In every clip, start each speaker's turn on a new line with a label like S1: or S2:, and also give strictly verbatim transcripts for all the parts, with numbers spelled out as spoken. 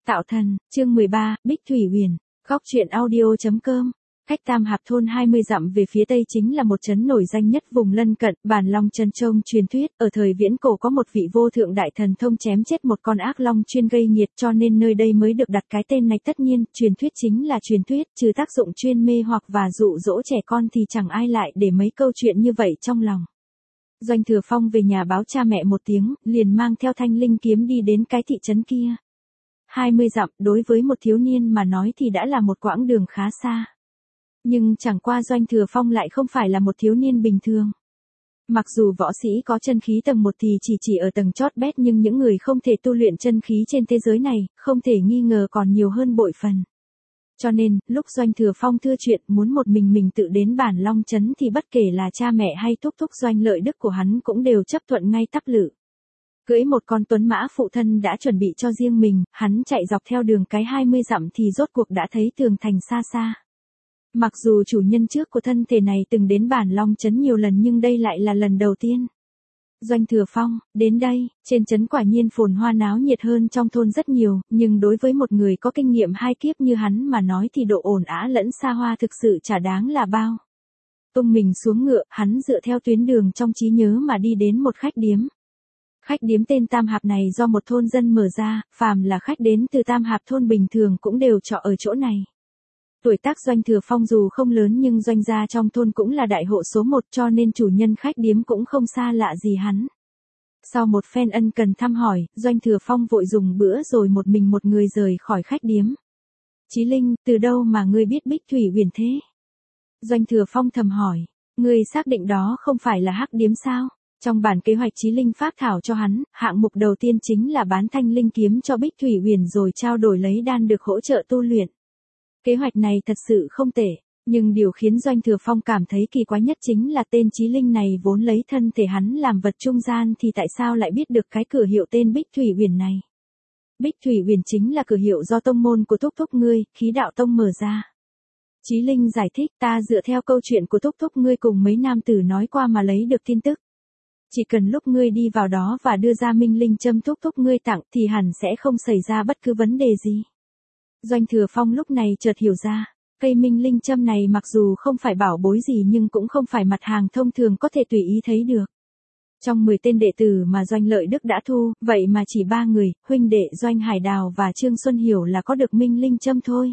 S1: Tạo thần, chương mười ba, Bích Thủy Huyền, góc truyện audio.com. Cách Tam Hạp thôn hai mươi dặm về phía tây chính là một trấn nổi danh nhất vùng lân cận, Bản Long Trân Trông truyền thuyết, ở thời viễn cổ có một vị vô thượng đại thần thông chém chết một con ác long chuyên gây nghiệt, cho nên nơi đây mới được đặt cái tên này. Tất nhiên, truyền thuyết chính là truyền thuyết, trừ tác dụng chuyên mê hoặc và dụ dỗ trẻ con thì chẳng ai lại để mấy câu chuyện như vậy trong lòng. Doanh Thừa Phong về nhà báo cha mẹ một tiếng, liền mang theo thanh linh kiếm đi đến cái thị trấn kia. hai mươi dặm, đối với một thiếu niên mà nói thì đã là một quãng đường khá xa. Nhưng chẳng qua Doanh Thừa Phong lại không phải là một thiếu niên bình thường. Mặc dù võ sĩ có chân khí tầng một thì chỉ chỉ ở tầng chót bét, nhưng những người không thể tu luyện chân khí trên thế giới này, không thể nghi ngờ còn nhiều hơn bội phần. Cho nên, lúc Doanh Thừa Phong thưa chuyện muốn một mình mình tự đến Bản Long Trấn thì bất kể là cha mẹ hay thúc thúc Doanh Lợi Đức của hắn cũng đều chấp thuận ngay tắp lự. Cưỡi một con tuấn mã phụ thân đã chuẩn bị cho riêng mình, hắn chạy dọc theo đường cái hai mươi dặm thì rốt cuộc đã thấy tường thành xa xa. Mặc dù chủ nhân trước của thân thể này từng đến Bản Long Trấn nhiều lần nhưng đây lại là lần đầu tiên. Doanh Thừa Phong, đến đây, trên trấn quả nhiên phồn hoa náo nhiệt hơn trong thôn rất nhiều, nhưng đối với một người có kinh nghiệm hai kiếp như hắn mà nói thì độ ồn ào lẫn xa hoa thực sự chả đáng là bao. Tung mình xuống ngựa, hắn dựa theo tuyến đường trong trí nhớ mà đi đến một khách điếm. Khách điếm tên Tam Hạp này do một thôn dân mở ra, phàm là khách đến từ Tam Hạp thôn bình thường cũng đều trọ ở chỗ này. Tuổi tác Doanh Thừa Phong dù không lớn nhưng doanh gia trong thôn cũng là đại hộ số một, cho nên chủ nhân khách điếm cũng không xa lạ gì hắn. Sau một phen ân cần thăm hỏi, Doanh Thừa Phong vội dùng bữa rồi một mình một người rời khỏi khách điếm. Chí Linh, từ đâu mà ngươi biết Bích Thủy Huyền thế? Doanh Thừa Phong thầm hỏi, ngươi xác định đó không phải là hắc điếm sao? Trong bản kế hoạch Chí Linh phát thảo cho hắn, hạng mục đầu tiên chính là bán thanh linh kiếm cho Bích Thủy Huyền rồi trao đổi lấy đan được hỗ trợ tu luyện. Kế hoạch này thật sự không tệ, nhưng điều khiến Doanh Thừa Phong cảm thấy kỳ quái nhất chính là tên Chí Linh này vốn lấy thân thể hắn làm vật trung gian thì tại sao lại biết được cái cửa hiệu tên Bích Thủy Huyền này. Bích Thủy Huyền chính là cửa hiệu do tông môn của thúc thúc ngươi, Khí Đạo Tông mở ra. Chí Linh giải thích, ta dựa theo câu chuyện của thúc thúc ngươi cùng mấy nam tử nói qua mà lấy được tin tức. Chỉ cần lúc ngươi đi vào đó và đưa ra minh linh châm thúc thúc ngươi tặng thì hẳn sẽ không xảy ra bất cứ vấn đề gì. Doanh Thừa Phong lúc này chợt hiểu ra, cây minh linh châm này mặc dù không phải bảo bối gì nhưng cũng không phải mặt hàng thông thường có thể tùy ý thấy được. Trong mười tên đệ tử mà Doanh Lợi Đức đã thu, vậy mà chỉ ba người, huynh đệ Doanh Hải Đào và Trương Xuân Hiểu là có được minh linh châm thôi.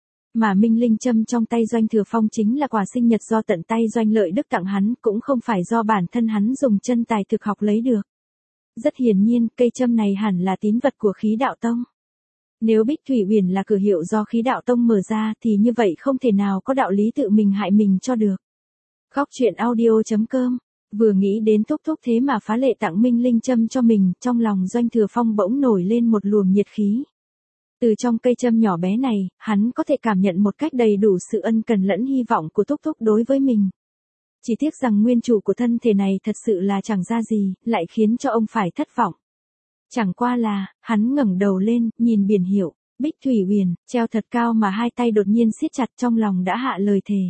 S1: Mà minh linh châm trong tay Doanh Thừa Phong chính là quà sinh nhật do tận tay Doanh Lợi Đức tặng hắn, cũng không phải do bản thân hắn dùng chân tài thực học lấy được. Rất hiển nhiên, cây châm này hẳn là tín vật của Khí Đạo Tông. Nếu Bích Thủy Huyền là cửa hiệu do Khí Đạo Tông mở ra thì như vậy không thể nào có đạo lý tự mình hại mình cho được. Góc truyện audio.com. Vừa nghĩ đến thúc thúc thế mà phá lệ tặng minh linh châm cho mình, trong lòng Doanh Thừa Phong bỗng nổi lên một luồng nhiệt khí. Từ trong cây châm nhỏ bé này, hắn có thể cảm nhận một cách đầy đủ sự ân cần lẫn hy vọng của thúc thúc đối với mình. Chỉ tiếc rằng nguyên chủ của thân thể này thật sự là chẳng ra gì, lại khiến cho ông phải thất vọng. Chẳng qua là, hắn ngẩng đầu lên, nhìn biển hiệu, Bích Thủy Huyền, treo thật cao mà hai tay đột nhiên siết chặt, trong lòng đã hạ lời thề.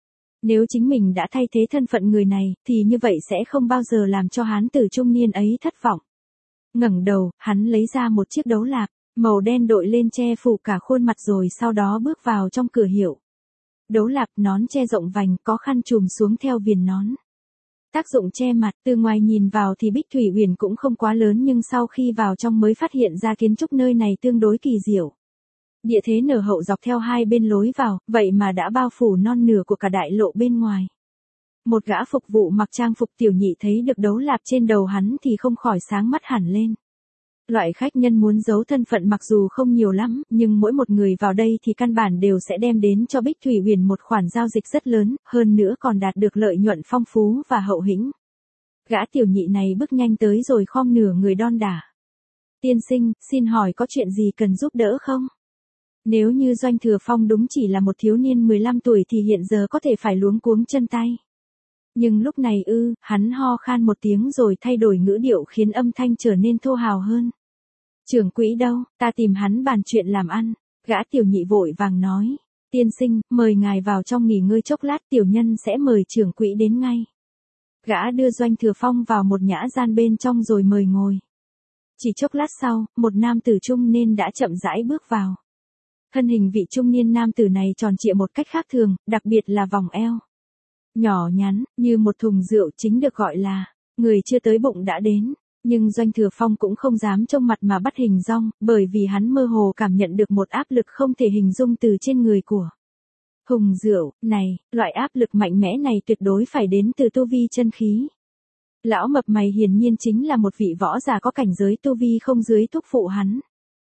S1: Nếu chính mình đã thay thế thân phận người này, thì như vậy sẽ không bao giờ làm cho hán tử trung niên ấy thất vọng. Ngẩng đầu, hắn lấy ra một chiếc đấu lạp, màu đen đội lên che phủ cả khuôn mặt rồi sau đó bước vào trong cửa hiệu. Đấu lạp nón che rộng vành, có khăn trùm xuống theo viền nón. Tác dụng che mặt, từ ngoài nhìn vào thì Bích Thủy Huyền cũng không quá lớn nhưng sau khi vào trong mới phát hiện ra kiến trúc nơi này tương đối kỳ diệu. Địa thế nở hậu dọc theo hai bên lối vào, vậy mà đã bao phủ non nửa của cả đại lộ bên ngoài. Một gã phục vụ mặc trang phục tiểu nhị thấy được đấu lạp trên đầu hắn thì không khỏi sáng mắt hẳn lên. Loại khách nhân muốn giấu thân phận mặc dù không nhiều lắm, nhưng mỗi một người vào đây thì căn bản đều sẽ đem đến cho Bích Thủy Huyền một khoản giao dịch rất lớn, hơn nữa còn đạt được lợi nhuận phong phú và hậu hĩnh. Gã tiểu nhị này bước nhanh tới rồi khom nửa người đon đả. Tiên sinh, xin hỏi có chuyện gì cần giúp đỡ không? Nếu như Doanh Thừa Phong đúng chỉ là một thiếu niên mười lăm tuổi thì hiện giờ có thể phải luống cuống chân tay. Nhưng lúc này ư, hắn ho khan một tiếng rồi thay đổi ngữ điệu khiến âm thanh trở nên thô hào hơn. Trưởng quỹ đâu, ta tìm hắn bàn chuyện làm ăn. Gã tiểu nhị vội vàng nói, tiên sinh, mời ngài vào trong nghỉ ngơi chốc lát, tiểu nhân sẽ mời trưởng quỹ đến ngay. Gã đưa Doanh Thừa Phong vào một nhã gian bên trong rồi mời ngồi. Chỉ chốc lát sau, một nam tử trung niên đã chậm rãi bước vào. Thân hình vị trung niên nam tử này tròn trịa một cách khác thường, đặc biệt là vòng eo. Nhỏ nhắn, như một thùng rượu, chính được gọi là người chưa tới bụng đã đến. Nhưng Doanh Thừa Phong cũng không dám trông mặt mà bắt hình dong, bởi vì hắn mơ hồ cảm nhận được một áp lực không thể hình dung từ trên người của thùng rượu này. Loại áp lực mạnh mẽ này tuyệt đối phải đến từ tu vi chân khí. Lão mập mày hiển nhiên chính là một vị võ giả có cảnh giới tu vi không dưới thúc phụ hắn.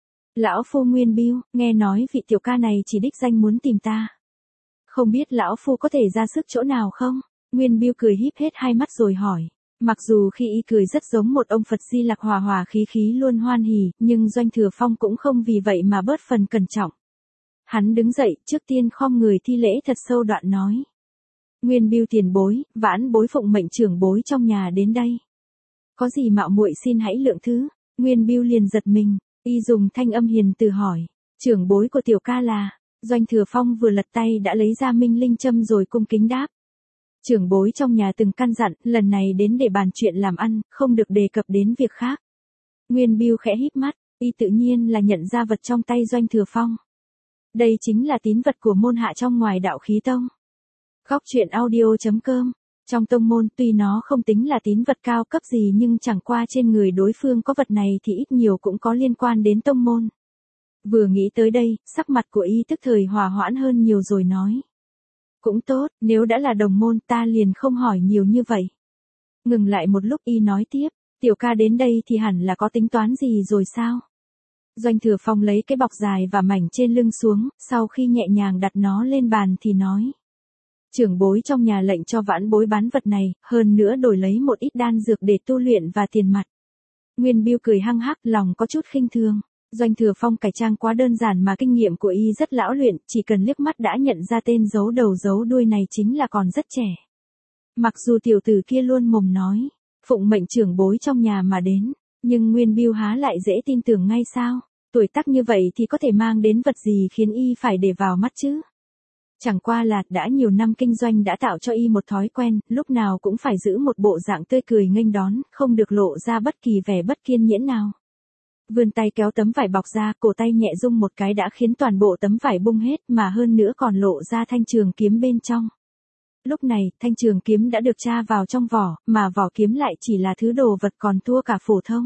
S1: Lão phu Nguyên Bưu, nghe nói vị tiểu ca này chỉ đích danh muốn tìm ta. Không biết lão phu có thể ra sức chỗ nào không? Nguyên Bưu cười híp hết hai mắt rồi hỏi. Mặc dù khi y cười rất giống một ông Phật Di Lặc hòa hòa khí khí luôn hoan hỉ, nhưng Doanh Thừa Phong cũng không vì vậy mà bớt phần cẩn trọng. Hắn đứng dậy, trước tiên khom người thi lễ thật sâu đoạn nói. Nguyên Bưu tiền bối, vãn bối phụng mệnh trưởng bối trong nhà đến đây. Có gì mạo muội xin hãy lượng thứ. Nguyên Bưu liền giật mình, y dùng thanh âm hiền từ hỏi. Trưởng bối của tiểu ca là. Doanh Thừa Phong vừa lật tay đã lấy ra minh linh châm rồi cung kính đáp. Trưởng bối trong nhà từng căn dặn, lần này đến để bàn chuyện làm ăn, không được đề cập đến việc khác. Nguyên Bưu khẽ híp mắt, y tự nhiên là nhận ra vật trong tay Doanh Thừa Phong. Đây chính là tín vật của môn hạ trong ngoài đạo khí tông. Góc truyện audio chấm com. Trong tông môn tuy nó không tính là tín vật cao cấp gì nhưng chẳng qua trên người đối phương có vật này thì ít nhiều cũng có liên quan đến tông môn. Vừa nghĩ tới đây, sắc mặt của y tức thời hòa hoãn hơn nhiều rồi nói. Cũng tốt, nếu đã là đồng môn ta liền không hỏi nhiều như vậy. Ngừng lại một lúc y nói tiếp, tiểu ca đến đây thì hẳn là có tính toán gì rồi sao? Doanh Thừa Phong lấy cái bọc dài và mảnh trên lưng xuống, sau khi nhẹ nhàng đặt nó lên bàn thì nói. Trưởng bối trong nhà lệnh cho vãn bối bán vật này, hơn nữa đổi lấy một ít đan dược để tu luyện và tiền mặt. Nguyên Bưu cười hăng hắc, lòng có chút khinh thường. Doanh Thừa Phong cải trang quá đơn giản mà kinh nghiệm của y rất lão luyện, chỉ cần liếc mắt đã nhận ra tên giấu đầu giấu đuôi này chính là còn rất trẻ. Mặc dù tiểu tử kia luôn mồm nói, phụng mệnh trưởng bối trong nhà mà đến, nhưng Nguyên Bưu há lại dễ tin tưởng ngay sao? Tuổi tác như vậy thì có thể mang đến vật gì khiến y phải để vào mắt chứ? Chẳng qua là đã nhiều năm kinh doanh đã tạo cho y một thói quen, lúc nào cũng phải giữ một bộ dạng tươi cười nghênh đón, không được lộ ra bất kỳ vẻ bất kiên nhẫn nào. Vươn tay kéo tấm vải bọc ra, cổ tay nhẹ rung một cái đã khiến toàn bộ tấm vải bung hết mà hơn nữa còn lộ ra thanh trường kiếm bên trong. Lúc này, thanh trường kiếm đã được tra vào trong vỏ, mà vỏ kiếm lại chỉ là thứ đồ vật còn thua cả phổ thông.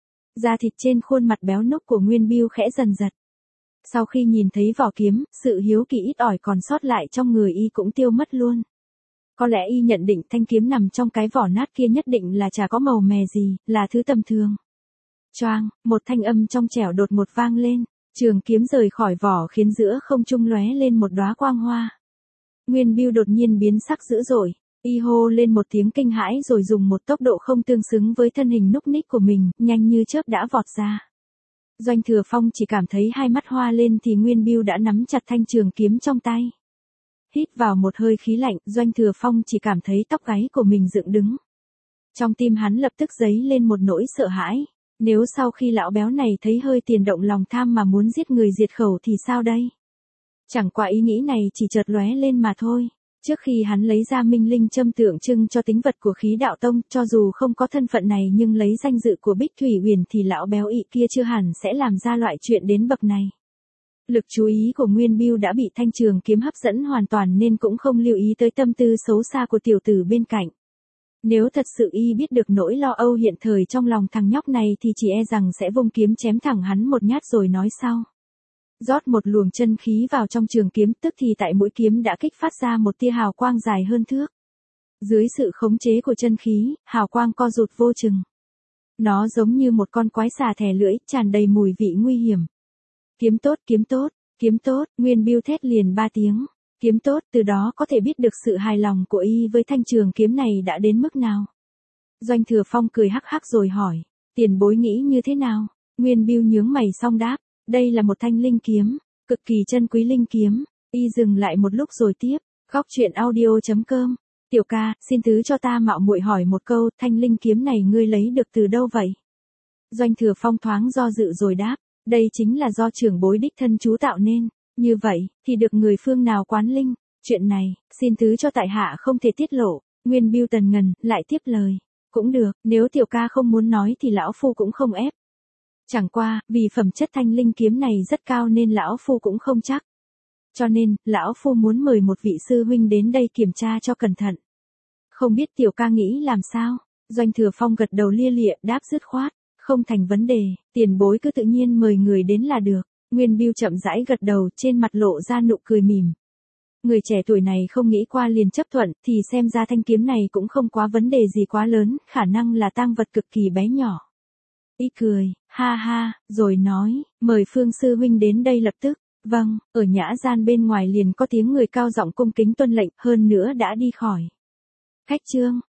S1: Da thịt trên khuôn mặt béo núc của Nguyên Bưu khẽ dần giật. Sau khi nhìn thấy vỏ kiếm, sự hiếu kỳ ít ỏi còn sót lại trong người y cũng tiêu mất luôn. Có lẽ y nhận định thanh kiếm nằm trong cái vỏ nát kia nhất định là chả có màu mè gì, là thứ tầm thường. Choang, một thanh âm trong trẻo đột một vang lên, trường kiếm rời khỏi vỏ khiến giữa không trung lóe lên một đóa quang hoa. Nguyên Bưu đột nhiên biến sắc dữ dội, y hô lên một tiếng kinh hãi rồi dùng một tốc độ không tương xứng với thân hình núc ních của mình, nhanh như chớp đã vọt ra. Doanh Thừa Phong chỉ cảm thấy hai mắt hoa lên thì Nguyên Bưu đã nắm chặt thanh trường kiếm trong tay. Hít vào một hơi khí lạnh, Doanh Thừa Phong chỉ cảm thấy tóc gáy của mình dựng đứng. Trong tim hắn lập tức dấy lên một nỗi sợ hãi. Nếu sau khi lão béo này thấy hơi tiền động lòng tham mà muốn giết người diệt khẩu thì sao đây? Chẳng qua ý nghĩ này chỉ chợt lóe lên mà thôi. Trước khi hắn lấy ra minh linh châm tượng trưng cho tính vật của khí đạo tông, cho dù không có thân phận này nhưng lấy danh dự của Bích Thủy Huyền thì lão béo ị kia chưa hẳn sẽ làm ra loại chuyện đến bậc này. Lực chú ý của Nguyên Bưu đã bị thanh trường kiếm hấp dẫn hoàn toàn nên cũng không lưu ý tới tâm tư xấu xa của tiểu tử bên cạnh. Nếu thật sự y biết được nỗi lo âu hiện thời trong lòng thằng nhóc này thì chỉ e rằng sẽ vung kiếm chém thẳng hắn một nhát rồi nói sau. Rót một luồng chân khí vào trong trường kiếm, tức thì tại mũi kiếm đã kích phát ra một tia hào quang dài hơn thước. Dưới sự khống chế của chân khí, hào quang co rụt vô chừng. Nó giống như một con quái xà thè lưỡi, tràn đầy mùi vị nguy hiểm. Kiếm tốt, kiếm tốt, kiếm tốt, Nguyên Bưu thét liền ba tiếng. Kiếm tốt, từ đó có thể biết được sự hài lòng của y với thanh trường kiếm này đã đến mức nào. Doanh Thừa Phong cười hắc hắc rồi hỏi, tiền bối nghĩ như thế nào? Nguyên Bưu nhướng mày xong đáp, đây là một thanh linh kiếm, cực kỳ chân quý linh kiếm. Y dừng lại một lúc rồi tiếp, góc truyện audio chấm com. Tiểu ca, xin thứ cho ta mạo muội hỏi một câu, thanh linh kiếm này ngươi lấy được từ đâu vậy? Doanh Thừa Phong thoáng do dự rồi đáp, đây chính là do trưởng bối đích thân chú tạo nên. Như vậy, thì được người phương nào quán linh? Chuyện này, xin thứ cho tại hạ không thể tiết lộ. Nguyên Bưu tần ngần, lại tiếp lời. Cũng được, nếu tiểu ca không muốn nói thì lão phu cũng không ép. Chẳng qua, vì phẩm chất thanh linh kiếm này rất cao nên lão phu cũng không chắc. Cho nên, lão phu muốn mời một vị sư huynh đến đây kiểm tra cho cẩn thận. Không biết tiểu ca nghĩ làm sao? Doanh Thừa Phong gật đầu lia lịa, đáp dứt khoát. Không thành vấn đề, tiền bối cứ tự nhiên mời người đến là được. Nguyên Bưu chậm rãi gật đầu, trên mặt lộ ra nụ cười mỉm. Người trẻ tuổi này không nghĩ qua liền chấp thuận, thì xem ra thanh kiếm này cũng không quá vấn đề gì quá lớn, khả năng là tang vật cực kỳ bé nhỏ. Y cười, ha ha, rồi nói, mời Phương sư huynh đến đây lập tức. Vâng, ở nhã gian bên ngoài liền có tiếng người cao giọng cung kính tuân lệnh, hơn nữa đã đi khỏi. Khách trương,